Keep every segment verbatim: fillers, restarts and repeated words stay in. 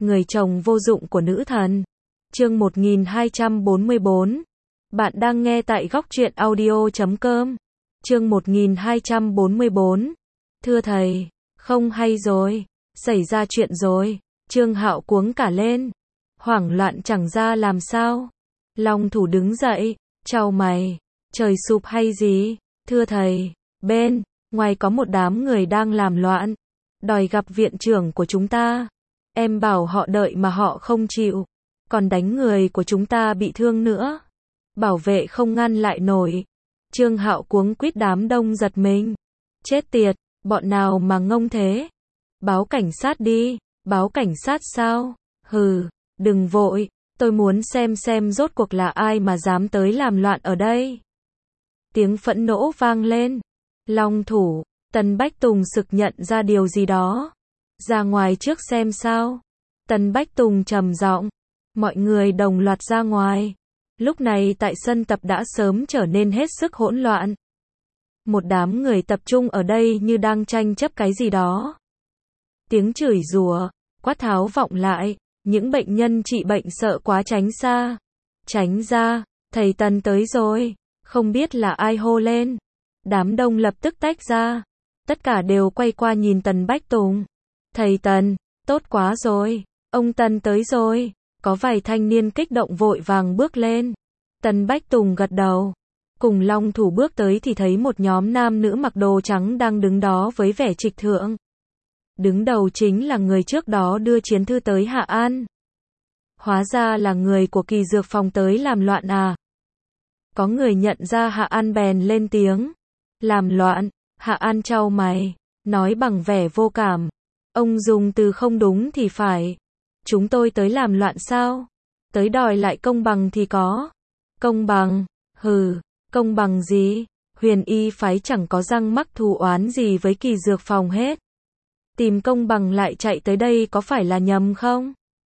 người chồng vô dụng của nữ thần. Chương một nghìn hai trăm bốn mươi bốn. Bạn đang nghe tại góc truyện audio chấm com. Chương một nghìn hai trăm bốn mươi bốn. Thưa thầy, không hay rồi, xảy ra chuyện rồi. Trương Hạo cuống cả lên, hoảng loạn chẳng ra làm sao. Long Thủ đứng dậy, chào mày, trời sụp hay gì? Thưa thầy, bên ngoài có một đám người đang làm loạn, đòi gặp viện trưởng của chúng ta. Em bảo họ đợi mà họ không chịu, còn đánh người của chúng ta bị thương nữa. Bảo vệ không ngăn lại nổi. Trương Hạo cuống quýt, đám đông giật mình. Chết tiệt, bọn nào mà ngông thế? Báo cảnh sát đi. Báo cảnh sát sao? Hừ, đừng vội, tôi muốn xem xem rốt cuộc là ai mà dám tới làm loạn ở đây. Tiếng phẫn nộ vang lên. Long Thủ, Tần Bách Tùng sực nhận ra điều gì đó. Ra ngoài trước xem sao. Tần Bách Tùng trầm giọng. Mọi người đồng loạt ra ngoài. Lúc này tại sân tập đã sớm trở nên hết sức hỗn loạn. Một đám người tập trung ở đây như đang tranh chấp cái gì đó. Tiếng chửi rủa, quát tháo vọng lại, những bệnh nhân trị bệnh sợ quá tránh xa. Tránh ra, thầy Tần tới rồi, không biết là ai hô lên. Đám đông lập tức tách ra, tất cả đều quay qua nhìn Tần Bách Tùng. Thầy Tần, tốt quá rồi, ông Tần tới rồi. Có vài thanh niên kích động vội vàng bước lên. Tần Bách Tùng gật đầu. Cùng Long Thủ bước tới thì thấy một nhóm nam nữ mặc đồ trắng đang đứng đó với vẻ trịch thượng. Đứng đầu chính là người trước đó đưa chiến thư tới Hạ An. Hóa ra là người của Kỳ Dược Phòng tới làm loạn à. Có người nhận ra Hạ An bèn lên tiếng. Làm loạn? Hạ An chau mày, nói bằng vẻ vô cảm. Ông dùng từ không đúng thì phải. Chúng tôi tới làm loạn sao? Tới đòi lại công bằng thì có. Công bằng? Hừ, công bằng gì? Huyền Y phái chẳng có răng mắc thù oán gì với Kỳ Dược Phòng hết. Tìm công bằng lại chạy tới đây có phải là nhầm không?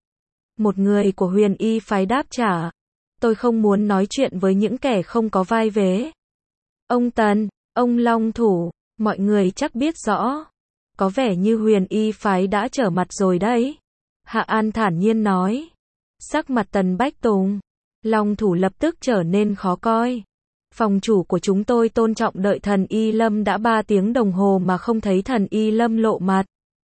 Một người của Huyền Y phái đáp trả. Tôi không muốn nói chuyện với những kẻ không có vai vế. Ông Tần, ông Long Thủ, mọi người chắc biết rõ. Có vẻ như Huyền Y phái đã trở mặt rồi đấy. Hạ An thản nhiên nói. Sắc mặt Tần Bách Tùng, Long Thủ lập tức trở nên khó coi. Phòng chủ của chúng tôi tôn trọng đợi thần Y Lâm đã ba tiếng đồng hồ mà không thấy thần Y Lâm lộ mặt.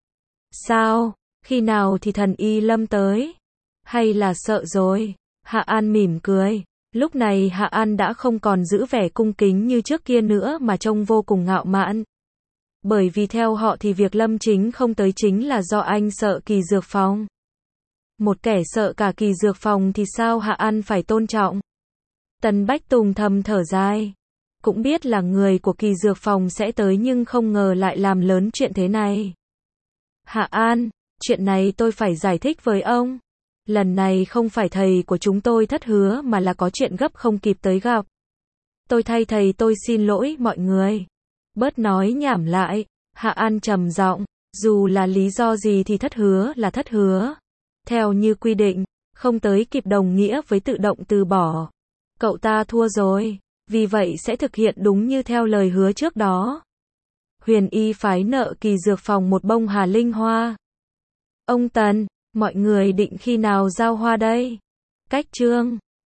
Sao? Khi nào thì thần Y Lâm tới? Hay là sợ rồi? Hạ An mỉm cười. Lúc này Hạ An đã không còn giữ vẻ cung kính như trước kia nữa mà trông vô cùng ngạo mạn. Bởi vì theo họ thì việc Lâm Chính không tới chính là do anh sợ Kỳ Dược Phòng. Một kẻ sợ cả Kỳ Dược Phòng thì sao Hạ An phải tôn trọng? Tần Bách Tùng thầm thở dài. Cũng biết là người của Kỳ Dược Phòng sẽ tới nhưng không ngờ lại làm lớn chuyện thế này. Hạ An, chuyện này tôi phải giải thích với ông. Lần này không phải thầy của chúng tôi thất hứa mà là có chuyện gấp không kịp tới gặp. Tôi thay thầy tôi xin lỗi mọi người. Bớt nói nhảm lại. Hạ An trầm giọng. Dù là lý do gì thì thất hứa là thất hứa. Theo như quy định, không tới kịp đồng nghĩa với tự động từ bỏ. Cậu ta thua rồi, vì vậy sẽ thực hiện đúng như theo lời hứa trước đó. Huyền Y phái nợ Kỳ Dược Phòng một bông Hà Linh Hoa. Ông Tần, mọi người định khi nào giao hoa đây? Cách trương.